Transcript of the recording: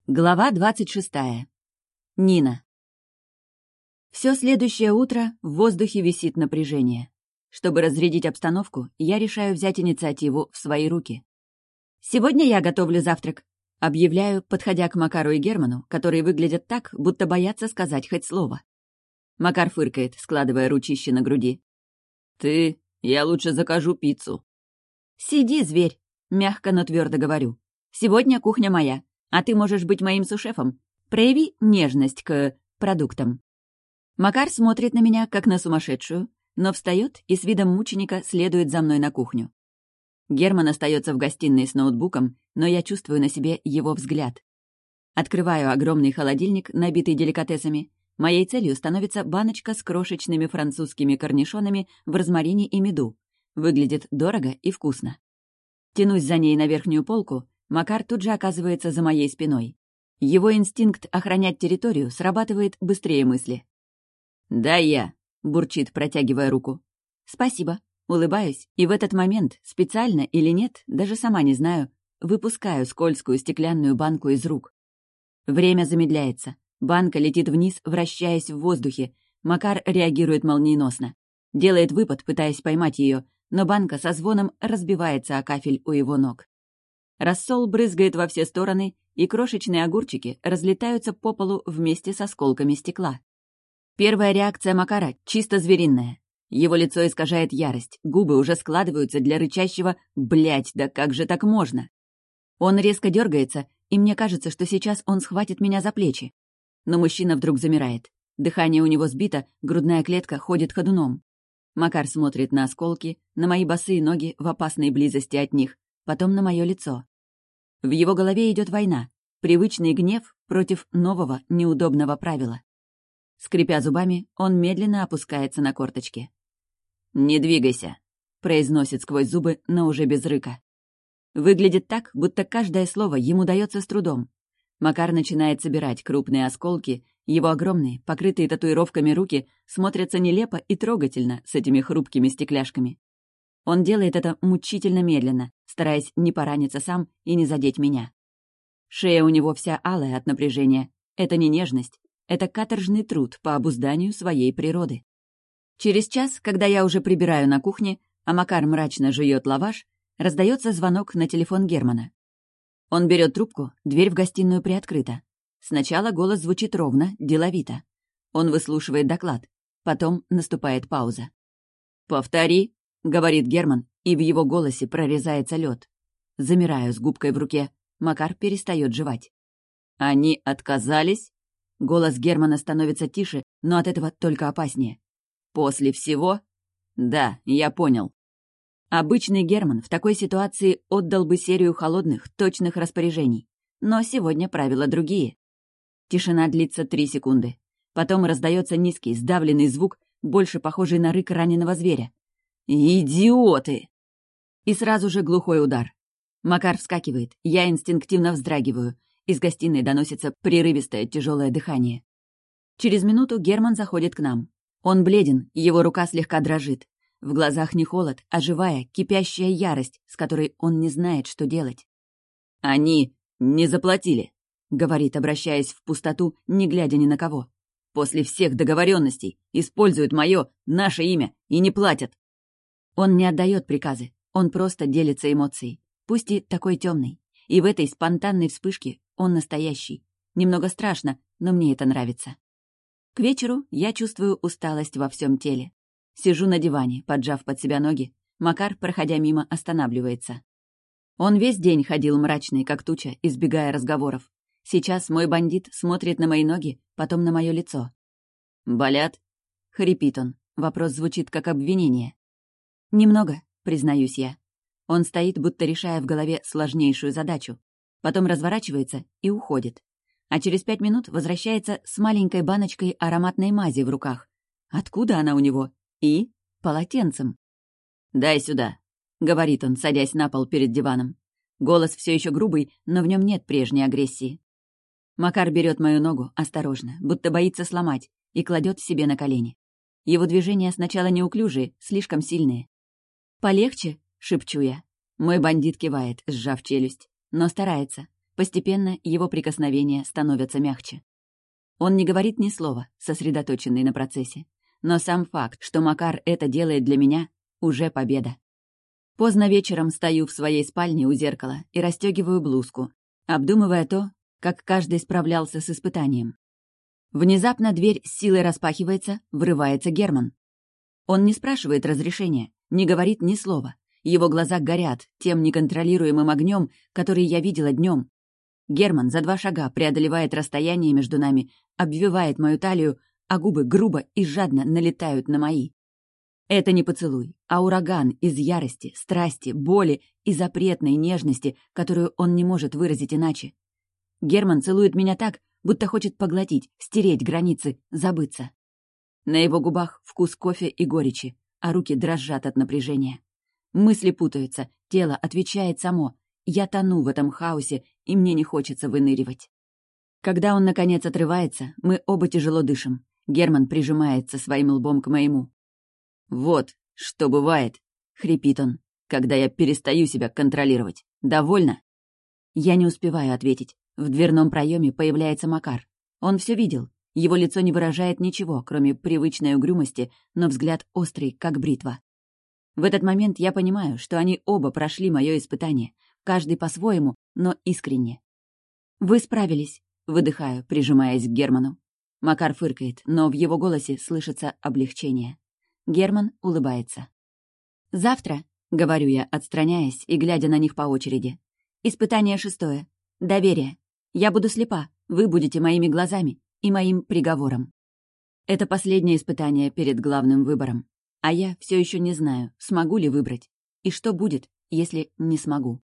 Глава 26. Нина. Все следующее утро в воздухе висит напряжение. Чтобы разрядить обстановку, я решаю взять инициативу в свои руки. «Сегодня я готовлю завтрак», — объявляю, подходя к Макару и Герману, которые выглядят так, будто боятся сказать хоть слово. Макар фыркает, складывая ручище на груди. «Ты? Я лучше закажу пиццу». «Сиди, зверь», — мягко, но твердо говорю. «Сегодня кухня моя. А ты можешь быть моим сушефом. Прояви нежность к продуктам». Макар смотрит на меня, как на сумасшедшую, но встает и с видом мученика следует за мной на кухню. Герман остается в гостиной с ноутбуком, но я чувствую на себе его взгляд. Открываю огромный холодильник, набитый деликатесами. Моей целью становится баночка с крошечными французскими корнишонами в розмарине и меду. Выглядит дорого и вкусно. Тянусь за ней на верхнюю полку. Макар тут же оказывается за моей спиной. Его инстинкт охранять территорию срабатывает быстрее мысли. «Да я», — бурчит, протягивая руку. «Спасибо». Улыбаюсь, и в этот момент, специально или нет, даже сама не знаю, выпускаю скользкую стеклянную банку из рук. Время замедляется. Банка летит вниз, вращаясь в воздухе. Макар реагирует молниеносно. Делает выпад, пытаясь поймать ее, но банка со звоном разбивается о кафель у его ног. Рассол брызгает во все стороны, и крошечные огурчики разлетаются по полу вместе с осколками стекла. Первая реакция Макара чисто звериная. Его лицо искажает ярость, губы уже складываются для рычащего «блядь, да как же так можно?». Он резко дергается, и мне кажется, что сейчас он схватит меня за плечи. Но мужчина вдруг замирает. Дыхание у него сбито, грудная клетка ходит ходуном. Макар смотрит на осколки, на мои босые ноги в опасной близости от них, потом на мое лицо. В его голове идет война, привычный гнев против нового неудобного правила. Скрипя зубами, он медленно опускается на корточки. «Не двигайся», — произносит сквозь зубы, но уже без рыка. Выглядит так, будто каждое слово ему дается с трудом. Макар начинает собирать крупные осколки, его огромные, покрытые татуировками руки смотрятся нелепо и трогательно с этими хрупкими стекляшками. Он делает это мучительно медленно, стараясь не пораниться сам и не задеть меня. Шея у него вся алая от напряжения. Это не нежность, это каторжный труд по обузданию своей природы. Через час, когда я уже прибираю на кухне, а Макар мрачно жует лаваш, раздается звонок на телефон Германа. Он берет трубку, дверь в гостиную приоткрыта. Сначала голос звучит ровно, деловито. Он выслушивает доклад. Потом наступает пауза. «Повтори», — говорит Герман, и в его голосе прорезается лед. Замираю с губкой в руке. Макар перестает жевать. «Они отказались?» Голос Германа становится тише, но от этого только опаснее. «После всего?» «Да, я понял». Обычный Герман в такой ситуации отдал бы серию холодных, точных распоряжений. Но сегодня правила другие. Тишина длится 3 секунды. Потом раздается низкий, сдавленный звук, больше похожий на рык раненого зверя. «Идиоты!» И сразу же глухой удар. Макар вскакивает, я инстинктивно вздрагиваю. Из гостиной доносится прерывистое тяжелое дыхание. Через минуту Герман заходит к нам. Он бледен, его рука слегка дрожит. В глазах не холод, а живая, кипящая ярость, с которой он не знает, что делать. «Они не заплатили», — говорит, обращаясь в пустоту, не глядя ни на кого. «После всех договоренностей используют наше имя и не платят». Он не отдает приказы, он просто делится эмоцией, пусть и такой темной. И в этой спонтанной вспышке он настоящий. Немного страшно, но мне это нравится. К вечеру я чувствую усталость во всем теле. Сижу на диване, поджав под себя ноги. Макар, проходя мимо, останавливается. Он весь день ходил мрачный, как туча, избегая разговоров. Сейчас мой бандит смотрит на мои ноги, потом на мое лицо. «Болят?» — хрипит он. Вопрос звучит как обвинение. «Немного», — признаюсь я. Он стоит, будто решая в голове сложнейшую задачу. Потом разворачивается и уходит. А через 5 минут возвращается с маленькой баночкой ароматной мази в руках. Откуда она у него? И полотенцем. «Дай сюда», — говорит он, садясь на пол перед диваном. Голос все еще грубый, но в нем нет прежней агрессии. Макар берет мою ногу осторожно, будто боится сломать, и кладет себе на колени. Его движения сначала неуклюжие, слишком сильные. «Полегче?» — шепчу я. Мой бандит кивает, сжав челюсть, но старается. Постепенно его прикосновения становятся мягче. Он не говорит ни слова, сосредоточенный на процессе. Но сам факт, что Макар это делает для меня, уже победа. Поздно вечером стою в своей спальне у зеркала и расстегиваю блузку, обдумывая то, как каждый справлялся с испытанием. Внезапно дверь с силой распахивается, врывается Герман. Он не спрашивает разрешения, не говорит ни слова. Его глаза горят тем неконтролируемым огнем, который я видела днем. Герман за 2 шага преодолевает расстояние между нами, обвивает мою талию, а губы грубо и жадно налетают на мои. Это не поцелуй, а ураган из ярости, страсти, боли и запретной нежности, которую он не может выразить иначе. Герман целует меня так, будто хочет поглотить, стереть границы, забыться. На его губах вкус кофе и горечи, а руки дрожат от напряжения. Мысли путаются, тело отвечает само. Я тону в этом хаосе, и мне не хочется выныривать. Когда он, наконец, отрывается, мы оба тяжело дышим. Герман прижимается своим лбом к моему. «Вот, что бывает», — хрипит он, «когда я перестаю себя контролировать. Довольно?» Я не успеваю ответить. В дверном проеме появляется Макар. Он все видел. Его лицо не выражает ничего, кроме привычной угрюмости, но взгляд острый, как бритва. В этот момент я понимаю, что они оба прошли мое испытание. Каждый по-своему, но искренне. «Вы справились», — выдыхаю, прижимаясь к Герману. Макар фыркает, но в его голосе слышится облегчение. Герман улыбается. «Завтра», — говорю я, отстраняясь и глядя на них по очереди. «Испытание 6. Доверие. Я буду слепа, вы будете моими глазами и моим приговором». Это последнее испытание перед главным выбором. А я все еще не знаю, смогу ли выбрать. И что будет, если не смогу.